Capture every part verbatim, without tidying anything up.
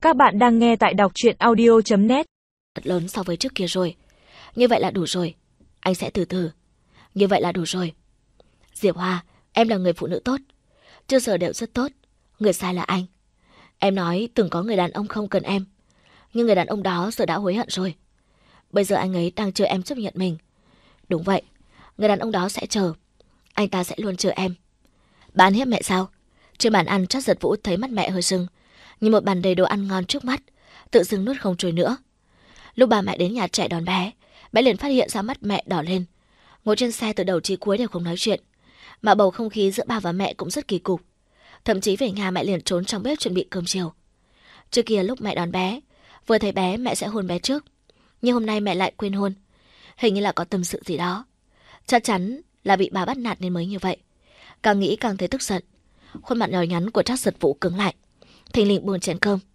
Các bạn đang nghe tại đọc truyện audio chấm net. Thật lớn so với trước kia rồi. Như vậy là đủ rồi. Anh sẽ từ từ. Như vậy là đủ rồi. Diệp Hoa, em là người phụ nữ tốt. Trước giờ đều rất tốt. Người sai là anh. Em nói từng có người đàn ông không cần em. Nhưng người đàn ông đó giờ đã hối hận rồi. Bây giờ anh ấy đang chờ em chấp nhận mình. Đúng vậy. Người đàn ông đó sẽ chờ. Anh ta sẽ luôn chờ em. Bà ăn hiếp mẹ sao? Trên bàn ăn Trác Giật Vũ thấy mắt mẹ hơi sưng. Nhìn một bàn đầy đồ ăn ngon trước mắt, tự dưng nuốt không trôi nữa. Lúc bà mẹ đến nhà trẻ đón bé, bé liền phát hiện ra mắt mẹ đỏ lên. Ngồi trên xe từ đầu chí cuối đều không nói chuyện, mà bầu không khí giữa bà và mẹ cũng rất kỳ cục. Thậm chí về nhà mẹ liền trốn trong bếp chuẩn bị cơm chiều. Trước kia lúc mẹ đón bé, vừa thấy bé mẹ sẽ hôn bé trước, nhưng hôm nay mẹ lại quên hôn. Hình như là có tâm sự gì đó. Chắc chắn là bị bà bắt nạt nên mới như vậy. Càng nghĩ càng thấy tức giận. Khuôn mặt nhỏ nhắn của Trác Giật Vũ cứng lại, thình lình buông chén cơm.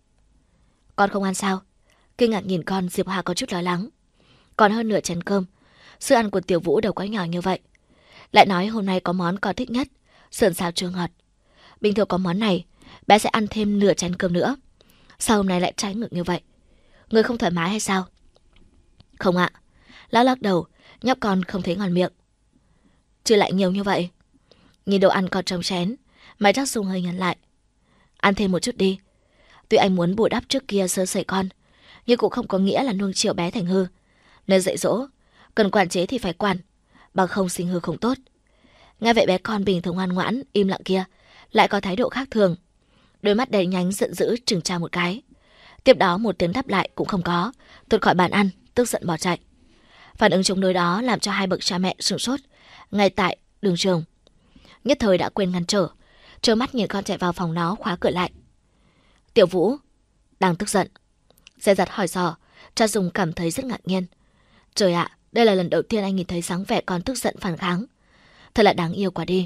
Con không ăn sao? Kinh ngạc nhìn con, Diệp Hà có chút lo lắng. Còn hơn nửa chén cơm. Sức ăn của Tiểu Vũ đâu quá nhỏ như vậy. Lại nói hôm nay có món con thích nhất, sườn xào chua ngọt. Bình thường có món này, bé sẽ ăn thêm nửa chén cơm nữa. Sao hôm nay lại trái ngược như vậy? Người không thoải mái hay sao? Không ạ. Lão lắc đầu, nhóc con không thấy ngon miệng. Chưa lại nhiều như vậy. Nhìn đồ ăn còn trong chén, mày Trác Dung hơi nhăn lại. Ăn thêm một chút đi. Tuy anh muốn bù đắp trước kia sơ sẩy con, nhưng cũng không có nghĩa là nuông chiều bé thành hư. Nên dạy dỗ, cần quản chế thì phải quản, bằng không sinh hư không tốt. Nghe vậy bé con bình thường ngoan ngoãn, im lặng kia, lại có thái độ khác thường. Đôi mắt đầy nhánh giận dữ chừng cha một cái. Tiếp đó một tiếng đáp lại cũng không có, tuột khỏi bàn ăn, tức giận bỏ chạy. Phản ứng chống đối đó làm cho hai bậc cha mẹ sửng sốt, ngay tại đường trường. Nhất thời đã quên ngăn trở, trơ mắt nhìn con chạy vào phòng nó khóa cửa lại. Tiểu Vũ đang tức giận. Dè dặt hỏi dò, cha Dùng cảm thấy rất ngạc nhiên. Trời ạ, đây là lần đầu tiên anh nhìn thấy dáng vẻ con tức giận phản kháng. Thật là đáng yêu quá đi.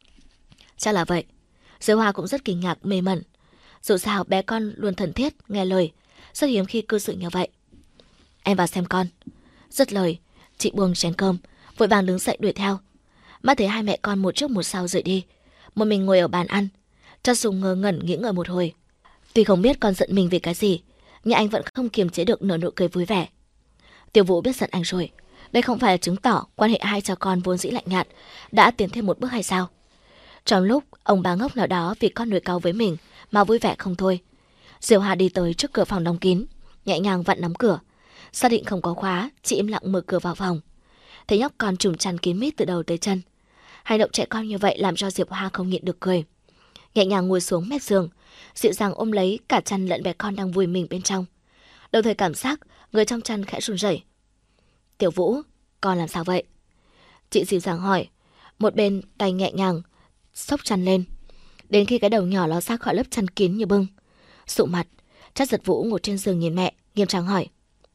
Chắc là vậy. Diệp Hoa cũng rất kinh ngạc mê mẩn. Dù sao bé con luôn thân thiết, nghe lời, rất hiếm khi cư xử như vậy. Em vào xem con. Dứt lời, chị buông chén cơm, vội vàng đứng dậy đuổi theo. Mắt thấy hai mẹ con một trước một sau rời đi, một mình ngồi ở bàn ăn. Cha Dùng ngơ ngẩn nghĩ ngợi một hồi. Tuy không biết con giận mình vì cái gì, nhưng anh vẫn không kiềm chế được nở nụ cười vui vẻ. Tiểu Vũ biết giận anh rồi. Đây không phải là chứng tỏ quan hệ hai cha con vốn dĩ lạnh nhạt đã tiến thêm một bước hay sao? Trong lúc ông bà ngốc nào đó vì con nuôi cáu với mình mà vui vẻ không thôi, Diệp Hà đi tới trước cửa phòng đóng kín, nhẹ nhàng vặn nắm cửa. Xác định không có khóa, chị im lặng mở cửa vào phòng. Thấy nhóc con trùm chăn kín mít từ đầu tới chân. Hành động trẻ con như vậy làm cho Diệp Hà không nhịn được cười. Nhẹ nhàng ngồi xuống mép giường, dịu dàng ôm lấy cả chăn lẫn bé con đang vùi mình bên trong. Đồng thời cảm giác người trong chăn khẽ run rẩy. Tiểu Vũ, con làm sao vậy? Chị dịu dàng hỏi, một bên tay nhẹ nhàng xốc chăn lên, đến khi cái đầu nhỏ ló ra khỏi lớp chăn kín như bưng. Sụ mặt, Trác Giật Vũ ngồi trên giường nhìn mẹ, nghiêm trang hỏi.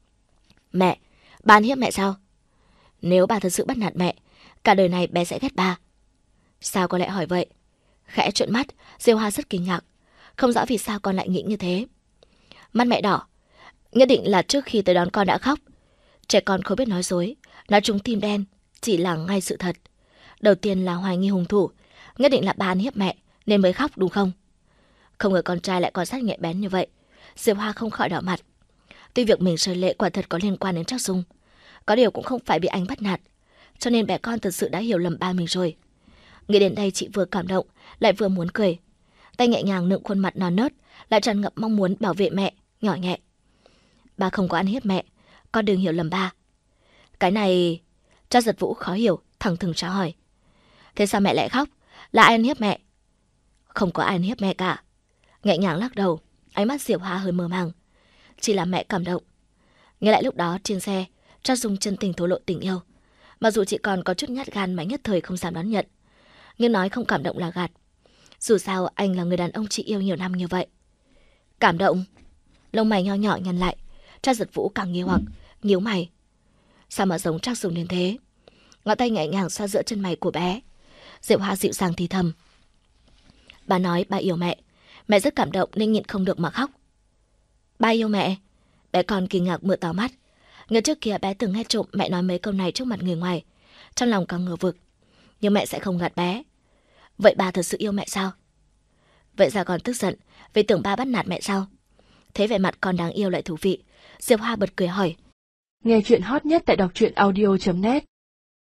Mẹ, bà ăn hiếp mẹ sao? Nếu bà thật sự bắt nạt mẹ, cả đời này bé sẽ ghét bà. Sao con lại hỏi vậy? Khẽ trợn mắt, Diêu Hoa rất kinh ngạc, không rõ vì sao con lại nghĩ như thế. Mắt mẹ đỏ, nhất định là trước khi tới đón con đã khóc. Trẻ con không biết nói dối, nói trúng tim đen, chỉ là ngay sự thật. Đầu tiên là hoài nghi hung thủ, nhất định là bà ăn hiếp mẹ nên mới khóc đúng không? Không ngờ con trai lại còn sát nhạy bén như vậy. Diệp Hoa không khỏi đỏ mặt. Tuy việc mình rơi lệ quả thật có liên quan đến Trác Dung, có điều cũng không phải bị anh bắt nạt, cho nên bé con thật sự đã hiểu lầm ba mình rồi. Nghĩ đến đây chị vừa cảm động lại vừa muốn cười. Tay nhẹ nhàng nựng khuôn mặt non nớt, lại tràn ngập mong muốn bảo vệ mẹ, nhỏ nhẹ. Ba không có ăn hiếp mẹ, con đừng hiểu lầm ba. Cái này... Trác Giật Vũ khó hiểu, thẳng thừng tra hỏi. Thế sao mẹ lại khóc? Là ai ăn hiếp mẹ? Không có ai ăn hiếp mẹ cả. Nhẹ nhàng lắc đầu, ánh mắt Diệp Hoa hơi mơ màng. Chỉ là mẹ cảm động. Nghe lại lúc đó trên xe, Trác Dung chân tình thổ lộ tình yêu. Mặc dù chị còn có chút nhát gan mà nhất thời không dám đón nhận, nhưng nói không cảm động là gạt. Dù sao anh là người đàn ông chị yêu nhiều năm như vậy. Cảm động? Lông mày nho nhỏ nhăn lại. Trác Giật Vũ càng nghi hoặc, nhíu mày. Sao mà giống Trác Dung đến thế? Ngón tay nhẹ nhàng xoa giữa chân mày của bé. Diệp Hoa dịu dàng thì thầm. Bà nói bà yêu mẹ, mẹ rất cảm động nên nhịn không được mà khóc. Ba yêu mẹ? Bé con kinh ngạc mở to mắt. Nhớ trước kia bé từng nghe trộm mẹ nói mấy câu này trước mặt người ngoài, trong lòng càng ngờ vực. Nhưng mẹ sẽ không gạt bé. Vậy bà thật sự yêu mẹ sao? Vậy ra còn tức giận vì tưởng ba bắt nạt mẹ sao? Thấy vẻ mặt con đáng yêu lại thú vị, Diệp Hoa bật cười hỏi. Nghe chuyện hot nhất tại đọc truyện audio chấm net.